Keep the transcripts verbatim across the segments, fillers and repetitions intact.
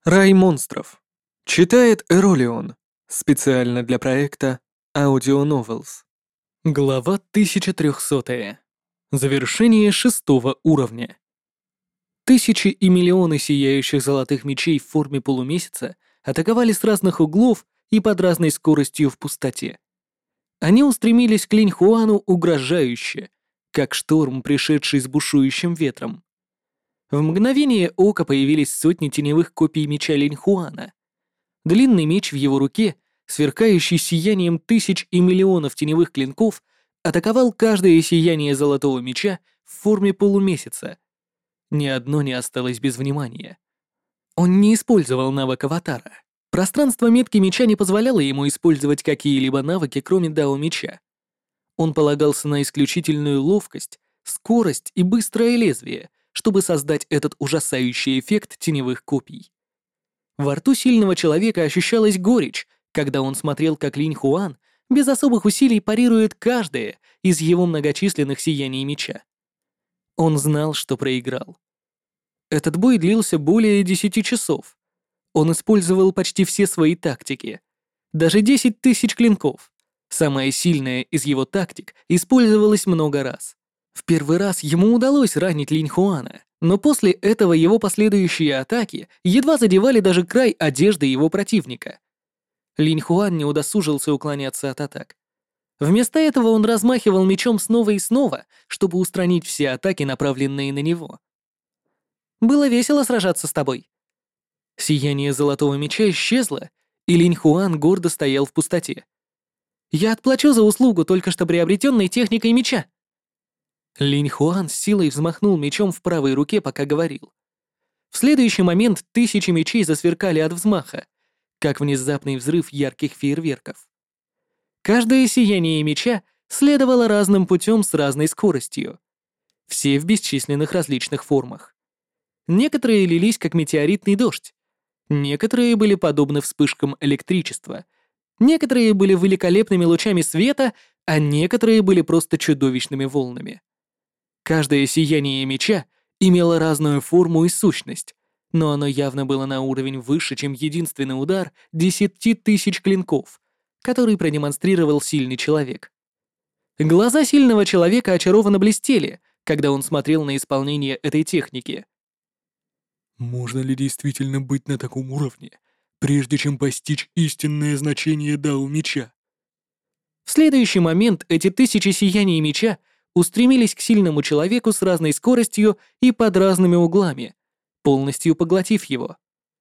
Рай монстров. Читает Эролион. Специально для проекта Audio Novels. Глава тысяча триста. Завершение шестого уровня. Тысячи и миллионы сияющих золотых мечей в форме полумесяца атаковали с разных углов и под разной скоростью в пустоте. Они устремились к Линьхуану угрожающе, как шторм, пришедший с бушующим ветром. В мгновение ока появились сотни теневых копий меча Линьхуана. Длинный меч в его руке, сверкающий сиянием тысяч и миллионов теневых клинков, атаковал каждое сияние золотого меча в форме полумесяца. Ни одно не осталось без внимания. Он не использовал навык аватара. Пространство метки меча не позволяло ему использовать какие-либо навыки, кроме дао меча. Он полагался на исключительную ловкость, скорость и быстрое лезвие, чтобы создать этот ужасающий эффект теневых копий. Во рту сильного человека ощущалась горечь, когда он смотрел, как Линьхуан без особых усилий парирует каждое из его многочисленных сияний меча. Он знал, что проиграл. Этот бой длился более десяти часов. Он использовал почти все свои тактики. Даже десять тысяч клинков. Самая сильная из его тактик использовалась много раз. В первый раз ему удалось ранить Линьхуана, но после этого его последующие атаки едва задевали даже край одежды его противника. Линьхуан не удосужился уклоняться от атак. Вместо этого он размахивал мечом снова и снова, чтобы устранить все атаки, направленные на него. «Было весело сражаться с тобой». Сияние золотого меча исчезло, и Линьхуан гордо стоял в пустоте. «Я отплачу за услугу только что приобретенной техникой меча». Линьхуан с силой взмахнул мечом в правой руке, пока говорил. В следующий момент тысячи мечей засверкали от взмаха, как внезапный взрыв ярких фейерверков. Каждое сияние меча следовало разным путем с разной скоростью. Все в бесчисленных различных формах. Некоторые лились как метеоритный дождь. Некоторые были подобны вспышкам электричества. Некоторые были великолепными лучами света, а некоторые были просто чудовищными волнами. Каждое сияние меча имело разную форму и сущность, но оно явно было на уровень выше, чем единственный удар десяти тысяч клинков, который продемонстрировал сильный человек. Глаза сильного человека очарованно блестели, когда он смотрел на исполнение этой техники. Можно ли действительно быть на таком уровне, прежде чем постичь истинное значение дао меча? В следующий момент эти тысячи сияний меча устремились к сильному человеку с разной скоростью и под разными углами, полностью поглотив его.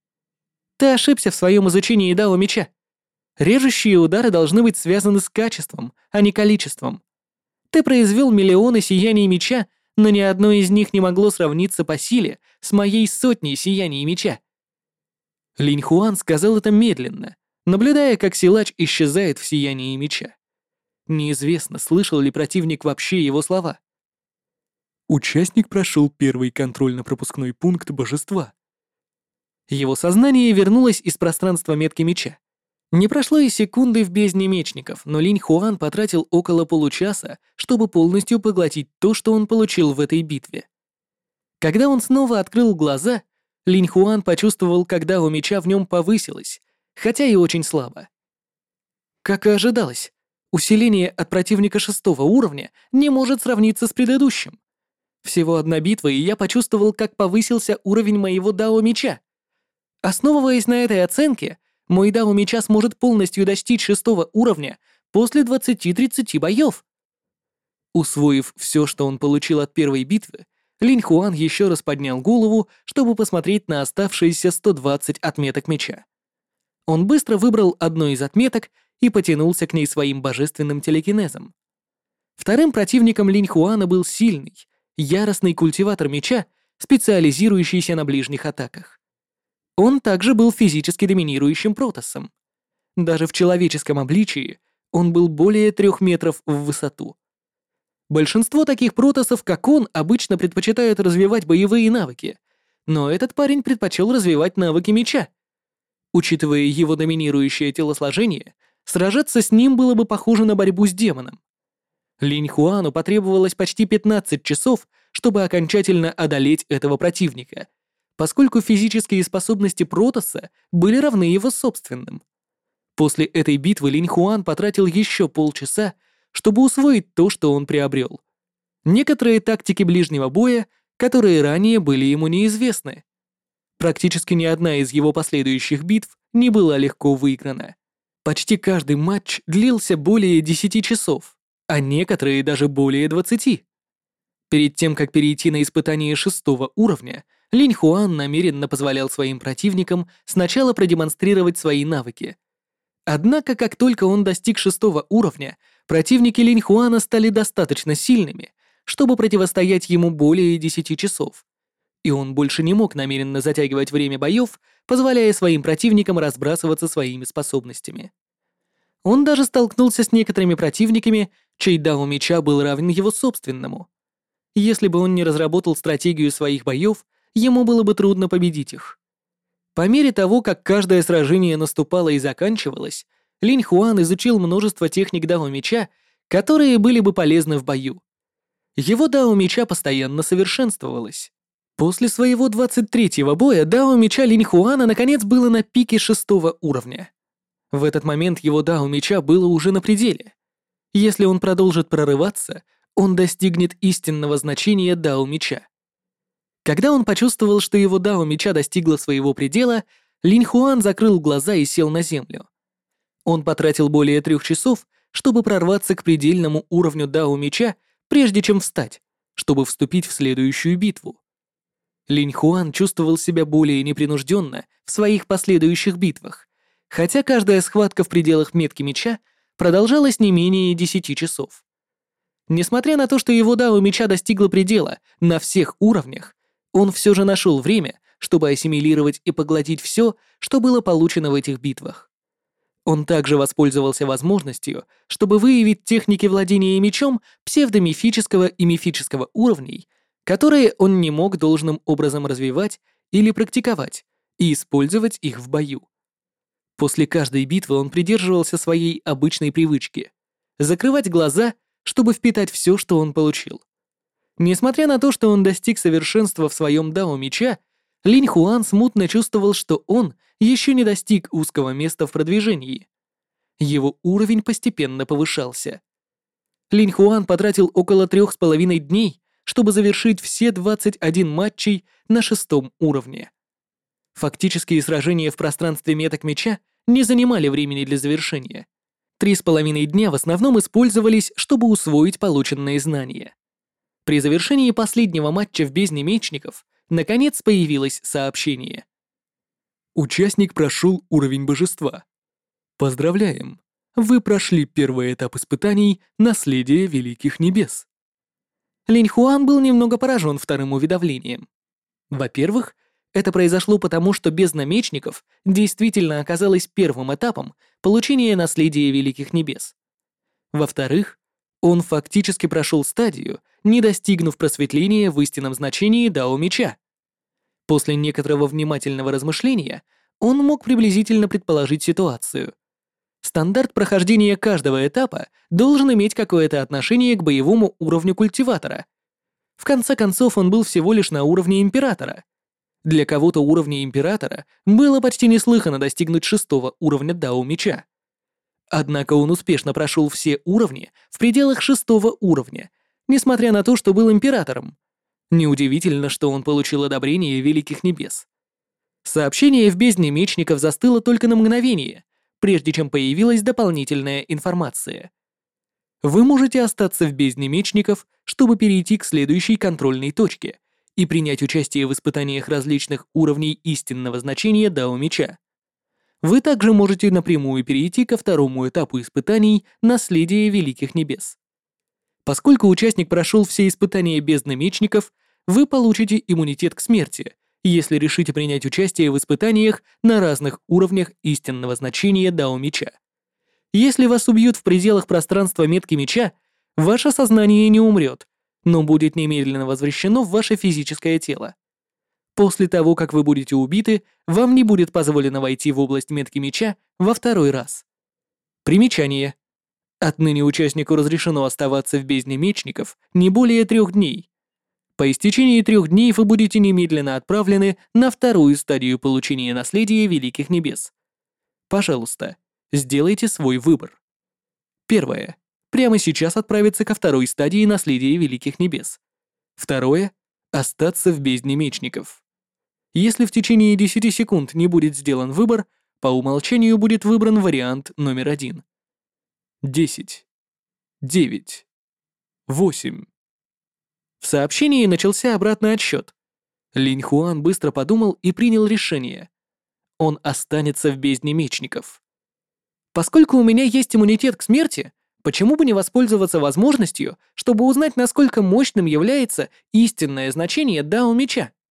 Ты ошибся в своем изучении дао меча. Режущие удары должны быть связаны с качеством, а не количеством. Ты произвел миллионы сияний меча, но ни одно из них не могло сравниться по силе с моей сотней сияний меча. Линьхуан сказал это медленно, наблюдая, как силач исчезает в сиянии меча. Неизвестно, слышал ли противник вообще его слова. Участник прошел первый контрольно-пропускной пункт божества. Его сознание вернулось из пространства метки меча. Не прошло и секунды в бездне мечников, но Линьхуан потратил около получаса, чтобы полностью поглотить то, что он получил в этой битве. Когда он снова открыл глаза, Линьхуан почувствовал, как дао меча в нем повысилось, хотя и очень слабо. Как и ожидалось, усиление от противника шестого уровня не может сравниться с предыдущим. Всего одна битва, и я почувствовал, как повысился уровень моего дао меча. Основываясь на этой оценке, мой дао меча сможет полностью достичь шестого уровня после двадцати-тридцати боев. Усвоив все, что он получил от первой битвы, Линьхуан еще раз поднял голову, чтобы посмотреть на оставшиеся сто двадцать отметок меча. Он быстро выбрал одну из отметок и потянулся к ней своим божественным телекинезом. Вторым противником Линьхуана был сильный, яростный культиватор меча, специализирующийся на ближних атаках. Он также был физически доминирующим протоссом. Даже в человеческом обличии он был более трех метров в высоту. Большинство таких протоссов, как он, обычно предпочитают развивать боевые навыки, но этот парень предпочел развивать навыки меча. Учитывая его доминирующее телосложение, сражаться с ним было бы похоже на борьбу с демоном. Линьхуану потребовалось почти пятнадцать часов, чтобы окончательно одолеть этого противника, поскольку физические способности Протасса были равны его собственным. После этой битвы Линь Хуан потратил еще полчаса, чтобы усвоить то, что он приобрел. Некоторые тактики ближнего боя, которые ранее были ему неизвестны. Практически ни одна из его последующих битв не была легко выиграна. Почти каждый матч длился более десяти часов, а некоторые даже более двадцати. Перед тем, как перейти на испытание шестого уровня, Линь Хуан намеренно позволял своим противникам сначала продемонстрировать свои навыки. Однако, как только он достиг шестого уровня, противники Линь Хуана стали достаточно сильными, чтобы противостоять ему более десяти часов. И он больше не мог намеренно затягивать время боев, позволяя своим противникам разбрасываться своими способностями. Он даже столкнулся с некоторыми противниками, чей дао меча был равен его собственному. Если бы он не разработал стратегию своих боев, ему было бы трудно победить их. По мере того, как каждое сражение наступало и заканчивалось, Линь Хуан изучил множество техник дао меча, которые были бы полезны в бою. Его дао меча постоянно совершенствовалось. После своего двадцать третьего боя дао меча Линь Хуана наконец было на пике шестого уровня. В этот момент его дао меча было уже на пределе. Если он продолжит прорываться, он достигнет истинного значения дао меча. Когда он почувствовал, что его дао меча достигла своего предела, Линь Хуан закрыл глаза и сел на землю. Он потратил более трех часов, чтобы прорваться к предельному уровню дао меча, прежде чем встать, чтобы вступить в следующую битву. Линь Хуан чувствовал себя более непринужденно в своих последующих битвах, хотя каждая схватка в пределах метки меча продолжалась не менее десяти часов. Несмотря на то, что его дао меча достигла предела на всех уровнях, он все же нашел время, чтобы ассимилировать и поглотить все, что было получено в этих битвах. Он также воспользовался возможностью, чтобы выявить техники владения мечом псевдомифического и мифического уровней, которые он не мог должным образом развивать или практиковать, и использовать их в бою. После каждой битвы он придерживался своей обычной привычки — закрывать глаза, чтобы впитать все, что он получил. Несмотря на то, что он достиг совершенства в своем дао меча, Линь Хуан смутно чувствовал, что он еще не достиг узкого места в продвижении. Его уровень постепенно повышался. Линь Хуан потратил около трех с половиной дней, чтобы завершить все двадцать один матчей на шестом уровне. Фактические сражения в пространстве меток меча не занимали времени для завершения. Три с половиной дня в основном использовались, чтобы усвоить полученные знания. При завершении последнего матча в бездне мечников наконец появилось сообщение. Участник прошел уровень божества. Поздравляем! Вы прошли первый этап испытаний «Наследие Великих Небес». Линь Хуан был немного поражен вторым уведомлением. Во-первых, это произошло потому, что бездна мечников действительно оказалась первым этапом получения наследия Великих Небес. Во-вторых, он фактически прошел стадию, не достигнув просветления в истинном значении дао меча. После некоторого внимательного размышления он мог приблизительно предположить ситуацию. Стандарт прохождения каждого этапа должен иметь какое-то отношение к боевому уровню культиватора. В конце концов, он был всего лишь на уровне императора. Для кого-то уровня императора было почти неслыханно достигнуть шестого уровня дао меча. Однако он успешно прошел все уровни в пределах шестого уровня, несмотря на то, что был императором. Неудивительно, что он получил одобрение Великих Небес. Сообщение в бездне мечников застыло только на мгновение, прежде чем появилась дополнительная информация. Вы можете остаться в бездне мечников, чтобы перейти к следующей контрольной точке и принять участие в испытаниях различных уровней истинного значения дао меча. Вы также можете напрямую перейти ко второму этапу испытаний «Наследие Великих Небес». Поскольку участник прошел все испытания бездны мечников, вы получите иммунитет к смерти, если решите принять участие в испытаниях на разных уровнях истинного значения дао меча. Если вас убьют в пределах пространства метки меча, ваше сознание не умрет, но будет немедленно возвращено в ваше физическое тело. После того, как вы будете убиты, вам не будет позволено войти в область метки меча во второй раз. Примечание. Отныне участнику разрешено оставаться в бездне мечников не более трех дней. По истечении трех дней вы будете немедленно отправлены на вторую стадию получения наследия Великих Небес. Пожалуйста, сделайте свой выбор. Первое. Прямо сейчас отправиться ко второй стадии наследия Великих Небес. Второе. Остаться в бездне мечников. Если в течение десяти секунд не будет сделан выбор, по умолчанию будет выбран вариант номер один. Десять. Девять. Восемь. В сообщении начался обратный отсчет. Линь Хуан быстро подумал и принял решение. Он останется в бездне мечников. Поскольку у меня есть иммунитет к смерти, почему бы не воспользоваться возможностью, чтобы узнать, насколько мощным является истинное значение Дао Меча?